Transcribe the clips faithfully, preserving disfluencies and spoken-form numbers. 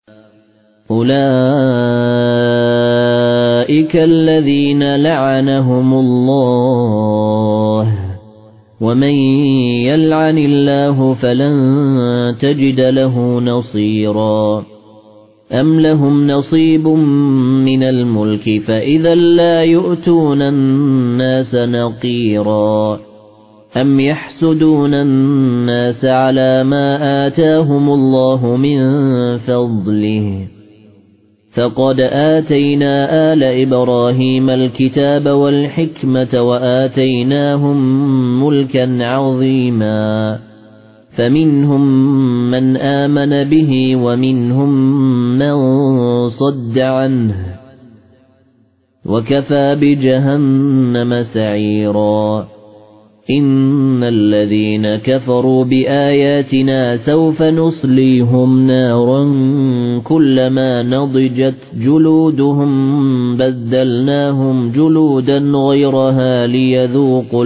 أولئك الذين لعنهم الله ومن يلعن الله فلن تجد له نصيرا أم لهم نصيب من الملك فإذا لا يؤتون الناس نقيرا أم يحسدون الناس على ما آتاهم الله من فضله فقد آتينا آل إبراهيم الكتاب والحكمة وآتيناهم ملكا عظيما فمنهم من آمن به ومنهم من صد عنه وكفى بجهنم سعيرا إن الذين كفروا بآياتنا سوف نصليهم نارا كلما نضجت جلودهم بدلناهم جلودا غيرها ليذوقوا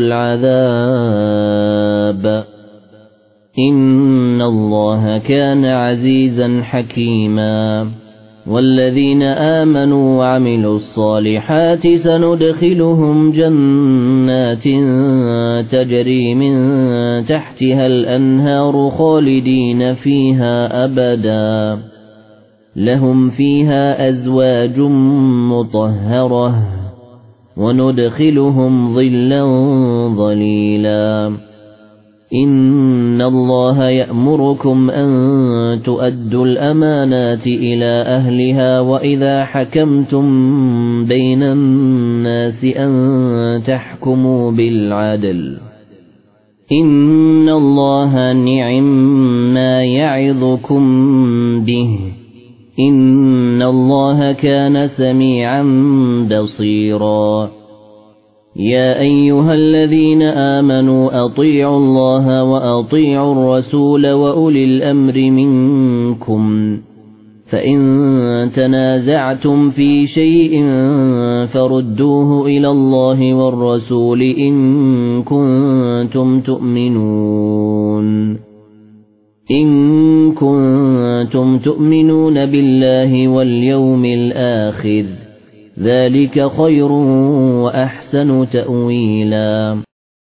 العذاب إن الله كان عزيزا حكيما والذين آمنوا وعملوا الصالحات سندخلهم جنات تجري من تحتها الأنهار خالدين فيها أبدا لهم فيها أزواج مطهرة وندخلهم ظلا ظليلا إن الله يأمركم أن تؤدوا الأمانات إلى أهلها وإذا حكمتم بين الناس أن تحكموا بالعدل إن الله نعم ما يعظكم به إن الله كان سميعا بصيرا يا أيها الذين آمنوا أطيعوا الله وأطيعوا الرسول وأولي الأمر منكم فإن تنازعتم في شيء فردوه إلى الله والرسول إن كنتم تؤمنون إن كنتم تؤمنون بالله واليوم الآخر ذلك خير وأحسن تأويلا